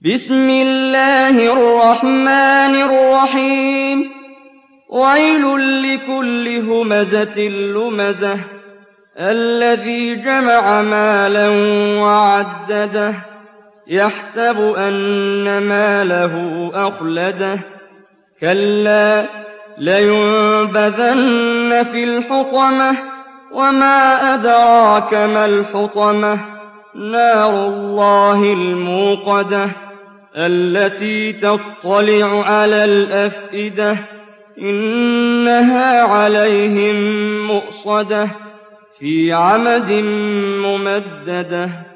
بسم الله الرحمن الرحيم ويل لكل همزة لمزة الذي جمع مالا وعدده يحسب أن ماله أخلده كلا لينبذن في الحطمة وما أدراك ما الحطمة نار الله الموقدة التي تطلع على الأفئدة إنها عليهم مؤصدة في عمد ممددة